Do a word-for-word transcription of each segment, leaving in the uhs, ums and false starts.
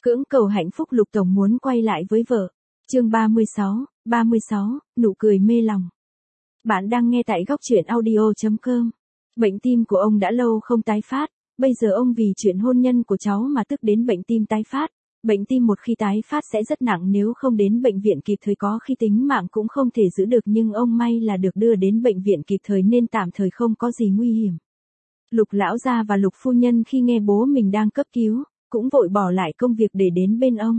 Cưỡng cầu hạnh phúc Lục Tổng muốn quay lại với vợ. Chương ba mươi sáu, ba mươi sáu, nụ cười mê lòng. Bạn đang nghe tại góc truyện audio chấm com. Bệnh tim của ông đã lâu không tái phát, bây giờ ông vì chuyện hôn nhân của cháu mà tức đến bệnh tim tái phát. Bệnh tim một khi tái phát sẽ rất nặng nếu không đến bệnh viện kịp thời, có khi tính mạng cũng không thể giữ được, nhưng ông may là được đưa đến bệnh viện kịp thời nên tạm thời không có gì nguy hiểm. Lục lão gia và Lục phu nhân khi nghe bố mình đang cấp cứu, cũng vội bỏ lại công việc để đến bên ông.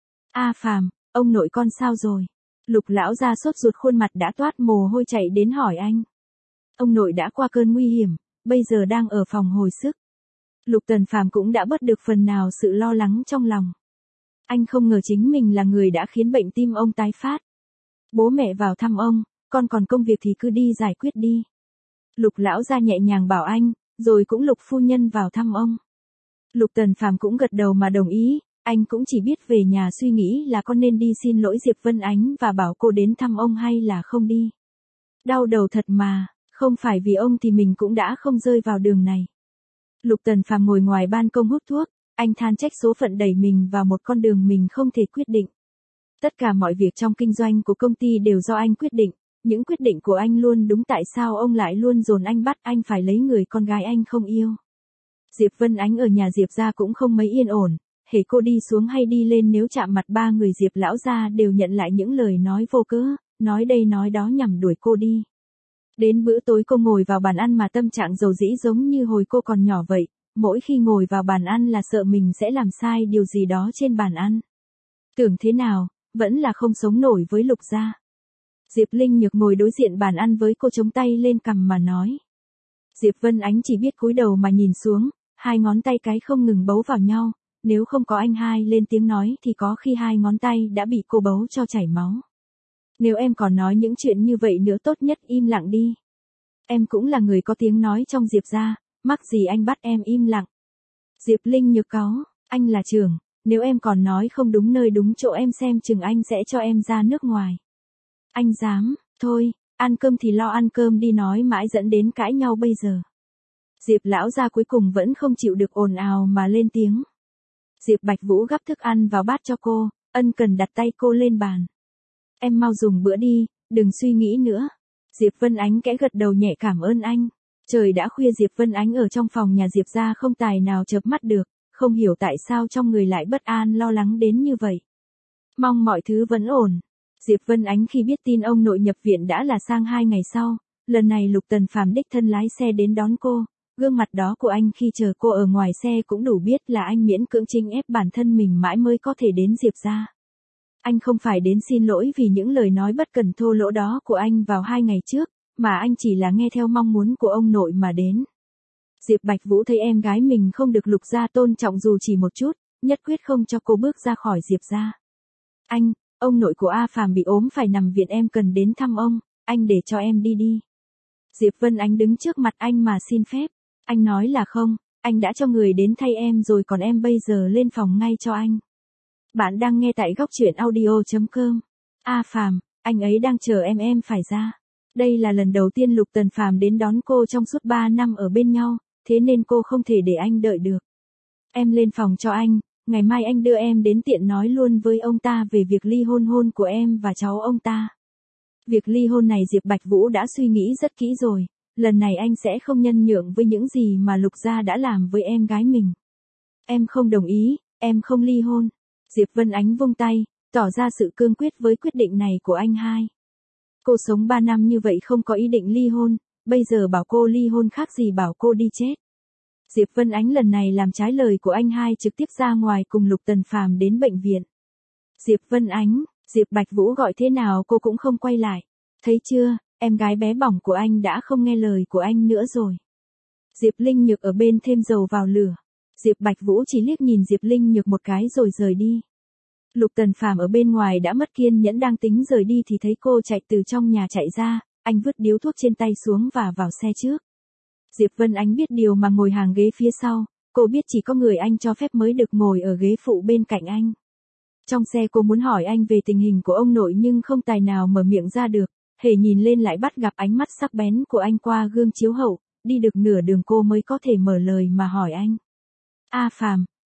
A Phàm, ông nội con sao rồi? Lục lão gia sốt ruột, khuôn mặt đã toát mồ hôi chạy đến hỏi anh. Ông nội đã qua cơn nguy hiểm, bây giờ đang ở phòng hồi sức. Lục Tần Phàm cũng đã bớt được phần nào sự lo lắng trong lòng. Anh không ngờ chính mình là người đã khiến bệnh tim ông tái phát. Bố mẹ vào thăm ông, con còn công việc thì cứ đi giải quyết đi. Lục lão gia nhẹ nhàng bảo anh, rồi cũng Lục phu nhân vào thăm ông. Lục Tần Phàm cũng gật đầu mà đồng ý, anh cũng chỉ biết về nhà suy nghĩ là con nên đi xin lỗi Diệp Vân Ánh và bảo cô đến thăm ông hay là không đi. Đau đầu thật mà, không phải vì ông thì mình cũng đã không rơi vào đường này. Lục Tần Phàm ngồi ngoài ban công hút thuốc, anh than trách số phận đẩy mình vào một con đường mình không thể quyết định. Tất cả mọi việc trong kinh doanh của công ty đều do anh quyết định, những quyết định của anh luôn đúng, tại sao ông lại luôn dồn anh bắt anh phải lấy người con gái anh không yêu. Diệp Vân Ánh ở nhà Diệp gia cũng không mấy yên ổn, hễ cô đi xuống hay đi lên nếu chạm mặt ba người Diệp lão gia đều nhận lại những lời nói vô cớ, nói đây nói đó nhằm đuổi cô đi. Đến bữa tối cô ngồi vào bàn ăn mà tâm trạng dầu dĩ giống như hồi cô còn nhỏ vậy, mỗi khi ngồi vào bàn ăn là sợ mình sẽ làm sai điều gì đó trên bàn ăn. Tưởng thế nào, vẫn là không sống nổi với Lục gia. Diệp Linh Nhược ngồi đối diện bàn ăn với cô, chống tay lên cằm mà nói. Diệp Vân Ánh chỉ biết cúi đầu mà nhìn xuống, hai ngón tay cái không ngừng bấu vào nhau, nếu không có anh hai lên tiếng nói thì có khi hai ngón tay đã bị cô bấu cho chảy máu. Nếu em còn nói những chuyện như vậy nữa tốt nhất im lặng đi. Em cũng là người có tiếng nói trong Diệp gia, mắc gì anh bắt em im lặng. Diệp Linh Nhược cáu, anh là trưởng, nếu em còn nói không đúng nơi đúng chỗ em xem chừng anh sẽ cho em ra nước ngoài. Anh dám, thôi, ăn cơm thì lo ăn cơm đi, nói mãi dẫn đến cãi nhau bây giờ. Diệp lão gia cuối cùng vẫn không chịu được ồn ào mà lên tiếng. Diệp Bạch Vũ gắp thức ăn vào bát cho cô, ân cần đặt tay cô lên bàn. Em mau dùng bữa đi, đừng suy nghĩ nữa. Diệp Vân Ánh kẽ gật đầu nhẹ cảm ơn anh. Trời đã khuya, Diệp Vân Ánh ở trong phòng nhà Diệp gia không tài nào chợp mắt được, không hiểu tại sao trong người lại bất an lo lắng đến như vậy. Mong mọi thứ vẫn ổn. Diệp Vân Ánh khi biết tin ông nội nhập viện đã là sang hai ngày sau, lần này Lục Tần Phàm đích thân lái xe đến đón cô, gương mặt đó của anh khi chờ cô ở ngoài xe cũng đủ biết là anh miễn cưỡng chinh ép bản thân mình mãi mới có thể đến Diệp gia. Anh không phải đến xin lỗi vì những lời nói bất cần thô lỗ đó của anh vào hai ngày trước, mà anh chỉ là nghe theo mong muốn của ông nội mà đến. Diệp Bạch Vũ thấy em gái mình không được Lục gia tôn trọng dù chỉ một chút, nhất quyết không cho cô bước ra khỏi Diệp gia. Anh, ông nội của A Phàm bị ốm phải nằm viện, em cần đến thăm ông, anh để cho em đi đi. Diệp Vân Ánh đứng trước mặt anh mà xin phép. Anh nói là không, anh đã cho người đến thay em rồi, còn em bây giờ lên phòng ngay cho anh. Bạn đang nghe tại góc truyện audio chấm com. A Phàm, anh ấy đang chờ em em phải ra. Đây là lần đầu tiên Lục Tần Phàm đến đón cô trong suốt ba năm ở bên nhau, thế nên cô không thể để anh đợi được. Em lên phòng cho anh, ngày mai anh đưa em đến tiện nói luôn với ông ta về việc ly hôn hôn của em và cháu ông ta. Việc ly hôn này Diệp Bạch Vũ đã suy nghĩ rất kỹ rồi, lần này anh sẽ không nhân nhượng với những gì mà Lục gia đã làm với em gái mình. Em không đồng ý, em không ly hôn. Diệp Vân Ánh vung tay, tỏ ra sự cương quyết với quyết định này của anh hai. Cô sống ba năm như vậy không có ý định ly hôn, bây giờ bảo cô ly hôn khác gì bảo cô đi chết. Diệp Vân Ánh lần này làm trái lời của anh hai, trực tiếp ra ngoài cùng Lục Tần Phàm đến bệnh viện. Diệp Vân Ánh, Diệp Bạch Vũ gọi thế nào cô cũng không quay lại. Thấy chưa, em gái bé bỏng của anh đã không nghe lời của anh nữa rồi. Diệp Linh Nhược ở bên thêm dầu vào lửa. Diệp Bạch Vũ chỉ liếc nhìn Diệp Linh Nhược một cái rồi rời đi. Lục Tần Phàm ở bên ngoài đã mất kiên nhẫn, đang tính rời đi thì thấy cô chạy từ trong nhà chạy ra, anh vứt điếu thuốc trên tay xuống và vào xe trước. Diệp Vân Ánh biết điều mà ngồi hàng ghế phía sau, cô biết chỉ có người anh cho phép mới được ngồi ở ghế phụ bên cạnh anh. Trong xe cô muốn hỏi anh về tình hình của ông nội nhưng không tài nào mở miệng ra được, hễ nhìn lên lại bắt gặp ánh mắt sắc bén của anh qua gương chiếu hậu, đi được nửa đường cô mới có thể mở lời mà hỏi anh. A Phàm,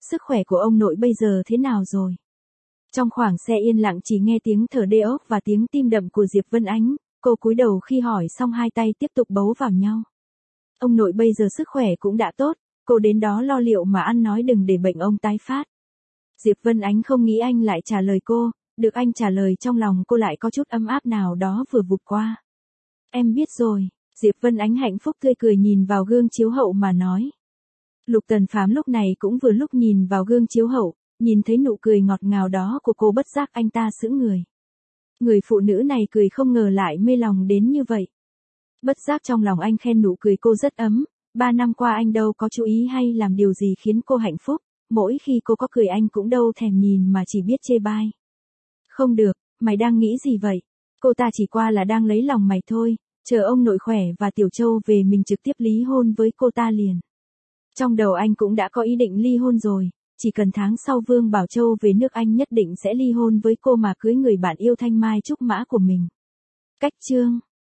sức khỏe của ông nội bây giờ thế nào rồi? Trong khoảng xe yên lặng chỉ nghe tiếng thở đê ốc và tiếng tim đập của Diệp Vân Ánh, cô cúi đầu khi hỏi xong hai tay tiếp tục bấu vào nhau. Ông nội bây giờ sức khỏe cũng đã tốt, cô đến đó lo liệu mà ăn nói đừng để bệnh ông tái phát. Diệp Vân Ánh không nghĩ anh lại trả lời cô, được anh trả lời trong lòng cô lại có chút ấm áp nào đó vừa vụt qua. Em biết rồi, Diệp Vân Ánh hạnh phúc tươi cười nhìn vào gương chiếu hậu mà nói. Lục Tần Phám lúc này cũng vừa lúc nhìn vào gương chiếu hậu, nhìn thấy nụ cười ngọt ngào đó của cô bất giác anh ta sững người. Người phụ nữ này cười không ngờ lại mê lòng đến như vậy. Bất giác trong lòng anh khen nụ cười cô rất ấm, ba năm qua anh đâu có chú ý hay làm điều gì khiến cô hạnh phúc, mỗi khi cô có cười anh cũng đâu thèm nhìn mà chỉ biết chê bai. Không được, mày đang nghĩ gì vậy? Cô ta chỉ qua là đang lấy lòng mày thôi, chờ ông nội khỏe và Tiểu Châu về mình trực tiếp ly hôn với cô ta liền. Trong đầu anh cũng đã có ý định ly hôn rồi, chỉ cần tháng sau Vương Bảo Châu về nước anh nhất định sẽ ly hôn với cô mà cưới người bạn yêu thanh mai trúc mã của mình. Cách chương